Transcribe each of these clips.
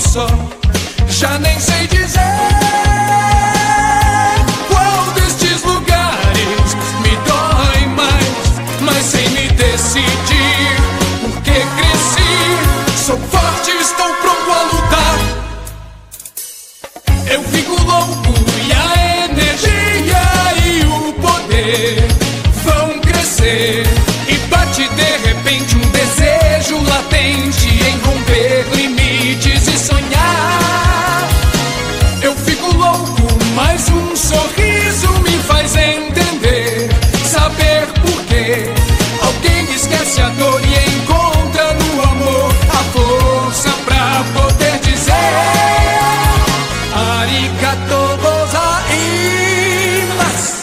só. Já nem sei dizer qual destes lugares me dói mais, mas sem me decidir, porque cresci, sou forte, estou pronto a lutar. Eu fico louco e a energia e o poder vão crescer, e bate de repente um desejo latente em romper limites e sonhar. Eu fico louco, mas um sorriso me faz entender, saber por quê. Alguém esquece a dor e encontra no amor a força pra poder dizer arigato gozaimasu.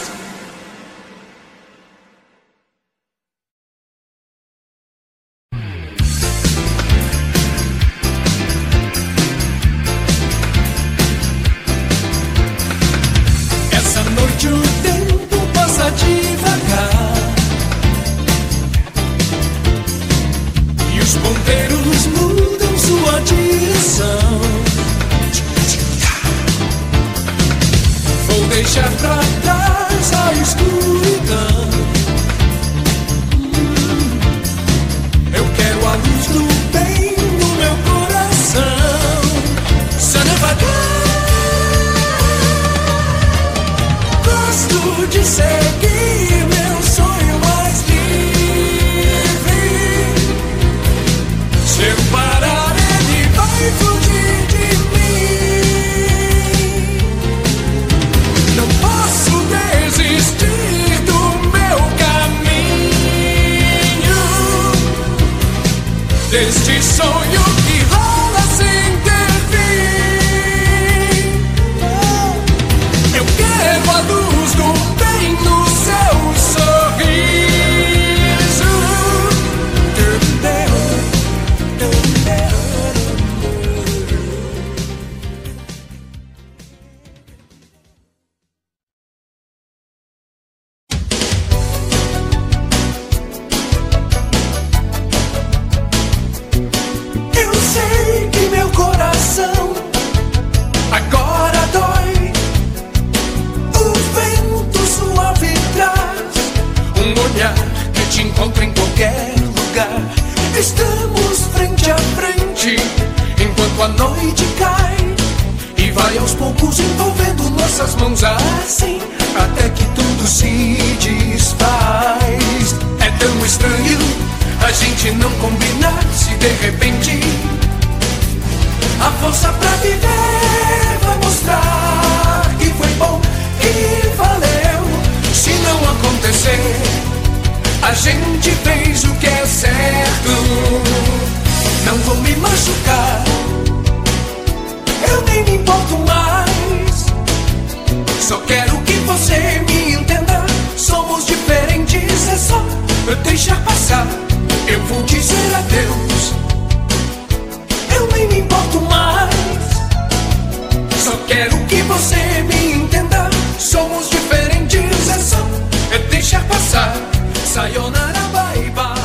Essa noite o tempo passa devagar e os ponteiros mudam sua direção. Vou deixar pra trás a escuridão. Eu quero a luz do bem no meu coração. Sanavagar. Gosto de seguir meu sonho mais livre. Se eu parar, ele vai fugir de mim. Não posso desistir do meu caminho, deste sonho que rola sem ter fim. Eu quero a luz do bem no seu sorriso. Eu sei que meu coração agora dói. O vento suave traz um olhar que te encontra em qualquer lugar. Estamos frente a frente enquanto a noite cai e vai aos poucos envolvendo nossas mãos assim, até que tudo se desfaz. É tão estranho a gente não combinar, se de repente a força pra viver vai mostrar que foi bom, que valeu. Se não acontecer, a gente fez o que é certo. Não vou me machucar, eu nem me importo mais. Só quero que você me entenda, somos diferentes, é só deixar passar. Eu vou dizer adeus, eu nem me importo mais. Só quero que você me entenda, somos diferentes, é só deixar passar. Sayonara, bye bye.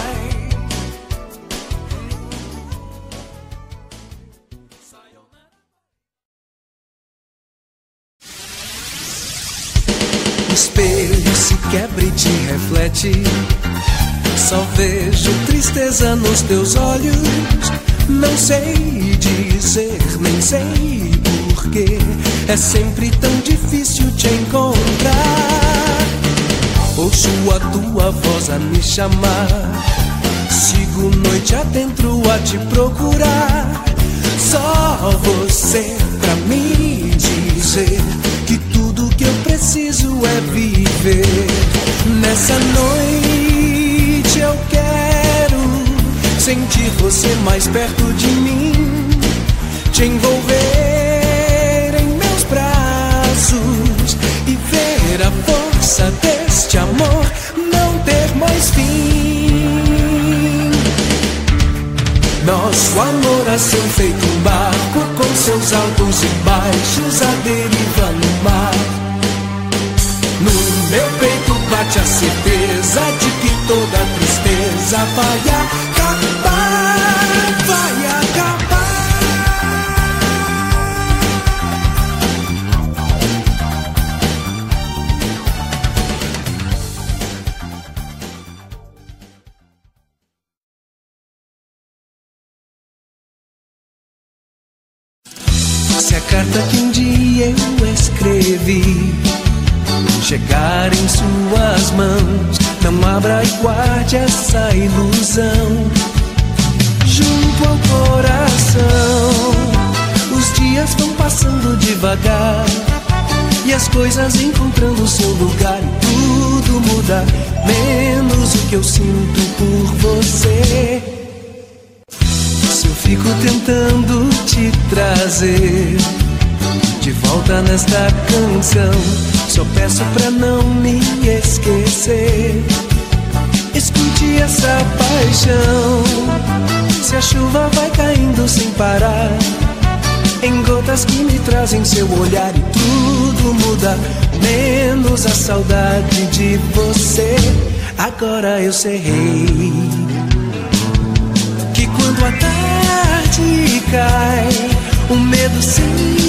O espelho se quebra e te reflete. Só vejo tristeza nos teus olhos. Não sei dizer, nem sei porquê. É sempre tão difícil te encontrar. Ouço a tua voz a me chamar. Sigo noite adentro a te procurar. Só você pra me dizer que tudo que eu preciso é viver. Nessa noite eu quero sentir você mais perto de mim, te envolver em meus braços e ver a força deste amor não ter mais fim. Nosso amor a ser feito um barco com seus altos e baixos a deriva no mar. No meu peito bate a certeza de que toda tristeza vai acabar, vai acabar. Se a carta que um dia eu escrevi chegar em suas mãos, não abra e guarde essa ilusão junto ao coração. Os dias vão passando devagar e as coisas encontrando seu lugar, e tudo muda, menos o que eu sinto por você. Se eu fico tentando te trazer de volta nesta canção, só peço pra não me esquecer. Escute essa paixão. Se a chuva vai caindo sem parar, em gotas que me trazem seu olhar, e tudo muda, menos a saudade de você. Agora eu sei que quando a tarde cai, o medo se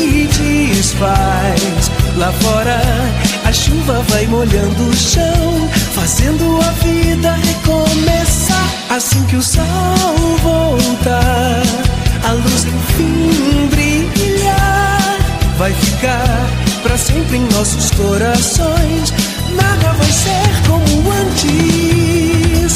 desfaz. Lá fora a chuva vai molhando o chão, fazendo a vida recomeçar. Assim que o sol voltar, a luz enfim brilhar, vai ficar pra sempre em nossos corações. Nada vai ser como antes.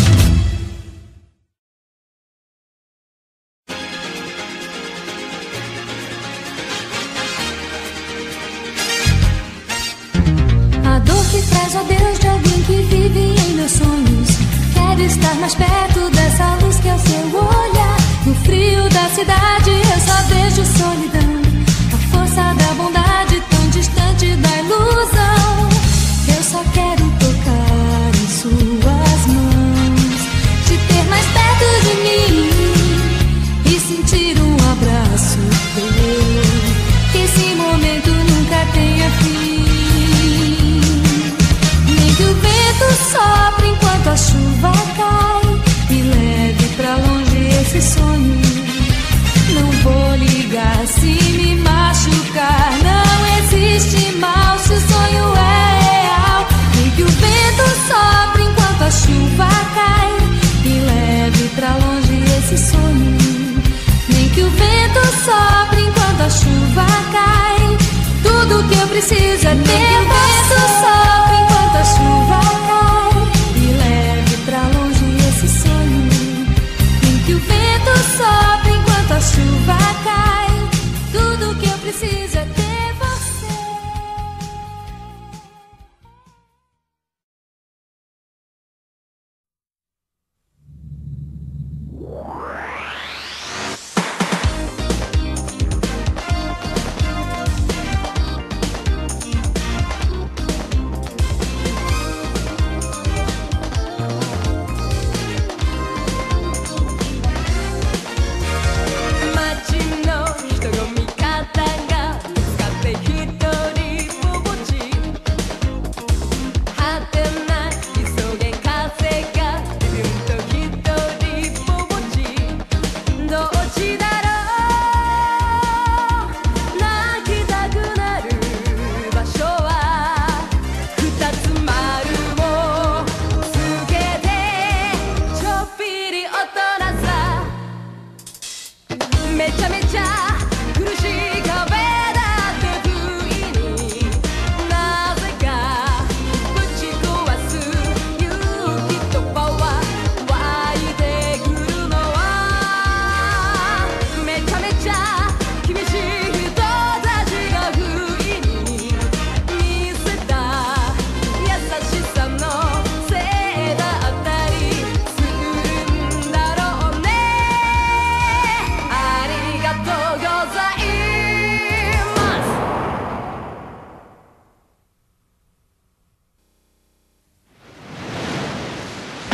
A dor que traz o adeus de alguém que vive em meus sonhos. Quero estar mais perto dessa luz que é o seu olhar. No frio da cidade eu só vejo solidão, a força da bondade tão distante da ilusão. Eu só quero tocar em suas mãos, te ter mais perto de mim e sentir um abraço teu. Que esse momento nunca tenha fim. Nem que o vento sopre enquanto a chuva cai e leve pra longe esse sonho. Não vou ligar se me machucar, não existe mal se o sonho é real. Nem que o vento sopre enquanto a chuva cai e leve pra longe esse sonho. Nem que o vento sopre enquanto a chuva cai, tudo que eu preciso é ter